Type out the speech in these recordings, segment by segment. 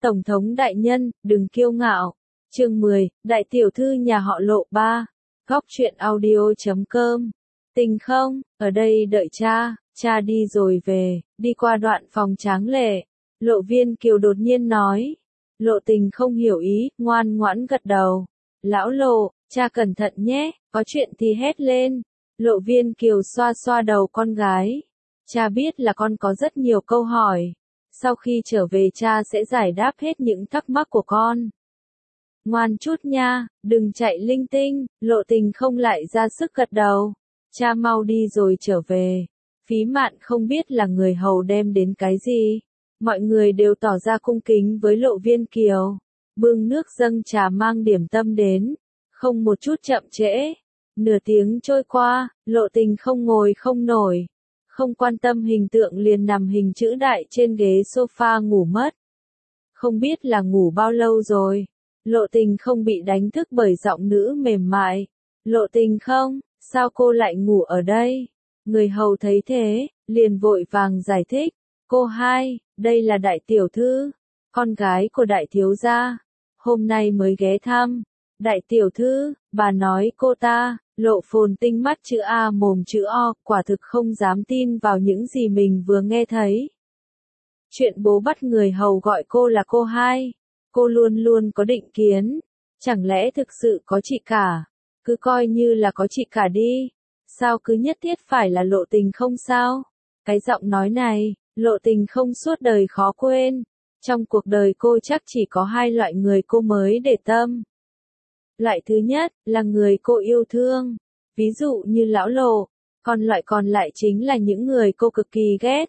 Tổng thống đại nhân, đừng kiêu ngạo. Chương 10, Đại tiểu thư nhà họ Lộ 3. Góc truyện audio.com. Tình không, ở đây đợi cha đi rồi về, đi qua đoạn phòng tráng lệ. Lộ Viên Kiều đột nhiên nói. Lộ Tình không hiểu ý, ngoan ngoãn gật đầu. Lão Lộ, cha cẩn thận nhé, có chuyện thì hét lên. Lộ Viên Kiều xoa xoa đầu con gái. Cha biết là con có rất nhiều câu hỏi. Sau khi trở về cha sẽ giải đáp hết những thắc mắc của con. Ngoan chút nha, đừng chạy linh tinh. Lộ Tình không lại ra sức gật đầu. Cha mau đi rồi trở về. Phí Mạn không biết là người hầu đem đến cái gì. Mọi người đều tỏ ra cung kính với Lộ Viên Kiều. Bưng nước dâng trà mang điểm tâm đến. Không một chút chậm trễ. Nửa tiếng trôi qua, Lộ Tình không ngồi không nổi. Không quan tâm hình tượng liền nằm hình chữ đại trên ghế sofa ngủ mất. Không biết là ngủ bao lâu rồi. Lộ Tình không bị đánh thức bởi giọng nữ mềm mại. Lộ Tình không, sao cô lại ngủ ở đây? Người hầu thấy thế, liền vội vàng giải thích. Cô hai, đây là đại tiểu thư, con gái của đại thiếu gia. Hôm nay mới ghé thăm. Đại tiểu thư, bà nói cô ta. Lộ Phồn Tinh mắt chữ A mồm chữ O, quả thực không dám tin vào những gì mình vừa nghe thấy. Chuyện bố bắt người hầu gọi cô là cô hai. Cô luôn luôn có định kiến. Chẳng lẽ thực sự có chị cả? Cứ coi như là có chị cả đi. Sao cứ nhất thiết phải là Lộ Tình không sao? Cái giọng nói này, Lộ Tình không suốt đời khó quên. Trong cuộc đời cô chắc chỉ có hai loại người cô mới để tâm. Loại thứ nhất, là người cô yêu thương. Ví dụ như lão Lộ. Loại còn lại chính là những người cô cực kỳ ghét.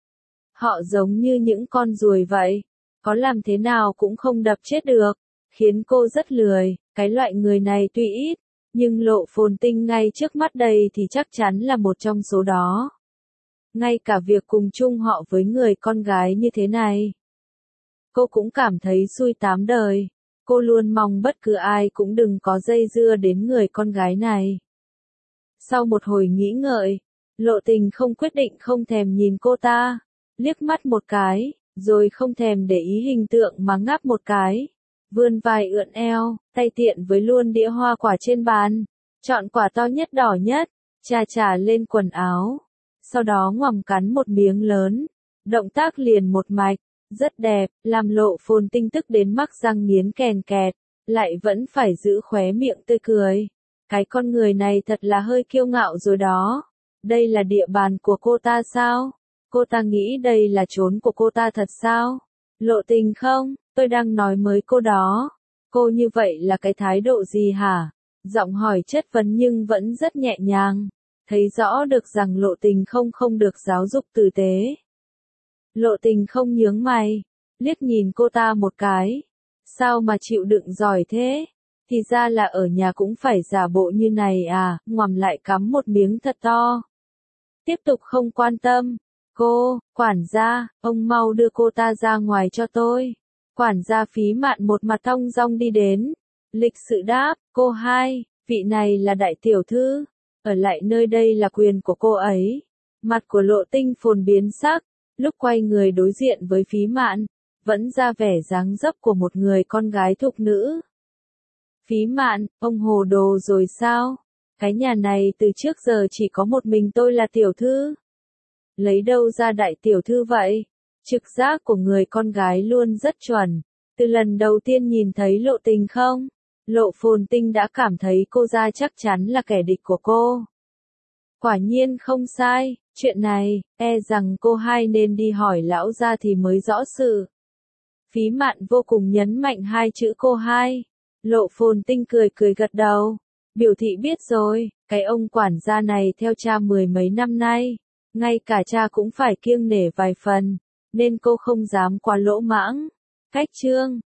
Họ giống như những con ruồi vậy. Có làm thế nào cũng không đập chết được. Khiến cô rất lười. Cái loại người này tuy ít. Nhưng Lộ Phồn Tinh ngay trước mắt đây thì chắc chắn là một trong số đó. Ngay cả việc cùng chung họ với người con gái như thế này. Cô cũng cảm thấy xui tám đời. Cô luôn mong bất cứ ai cũng đừng có dây dưa đến người con gái này. Sau một hồi nghĩ ngợi, Lộ Tình không quyết định không thèm nhìn cô ta, liếc mắt một cái, rồi không thèm để ý hình tượng mà ngáp một cái. Vươn vai ưỡn eo, tay tiện với luôn đĩa hoa quả trên bàn, chọn quả to nhất đỏ nhất, chà lên quần áo. Sau đó ngoằm cắn một miếng lớn, động tác liền một mạch. Rất đẹp, làm Lộ Phồn Tinh tức đến mắc răng nghiến kèn kẹt, lại vẫn phải giữ khóe miệng tươi cười. Cái con người này thật là hơi kiêu ngạo rồi đó. Đây là địa bàn của cô ta sao? Cô ta nghĩ đây là chốn của cô ta thật sao? Lộ Tình không, tôi đang nói với cô đó. Cô như vậy là cái thái độ gì hả? Giọng hỏi chất vấn nhưng vẫn rất nhẹ nhàng. Thấy rõ được rằng Lộ Tình không được giáo dục tử tế. Lộ Tình không nhướng mày, liếc nhìn cô ta một cái. Sao mà chịu đựng giỏi thế? Thì ra là ở nhà cũng phải giả bộ như này à, ngoằm lại cắm một miếng thật to. Tiếp tục không quan tâm. Cô, quản gia, ông mau đưa cô ta ra ngoài cho tôi. Quản gia Phí Mạn một mặt thong dong đi đến. Lịch sự đáp, cô hai, vị này là đại tiểu thư. Ở lại nơi đây là quyền của cô ấy. Mặt của Lộ Tinh phồn biến sắc. Lúc quay người đối diện với Phí Mạn, vẫn ra vẻ dáng dấp của một người con gái thục nữ. Phí Mạn, ông hồ đồ rồi sao? Cái nhà này từ trước giờ chỉ có một mình tôi là tiểu thư. Lấy đâu ra đại tiểu thư vậy? Trực giác của người con gái luôn rất chuẩn. Từ lần đầu tiên nhìn thấy Lộ Tình không? Lộ Phồn Tinh đã cảm thấy cô ra chắc chắn là kẻ địch của cô. Quả nhiên không sai, chuyện này, rằng cô hai nên đi hỏi lão gia thì mới rõ sự. Phí Mạn vô cùng nhấn mạnh hai chữ cô hai. Lộ Phồn Tinh cười gật đầu. Biểu thị biết rồi, cái ông quản gia này theo cha mười mấy năm nay. Ngay cả cha cũng phải kiêng nể vài phần, nên cô không dám quá lỗ mãng. Cách chương.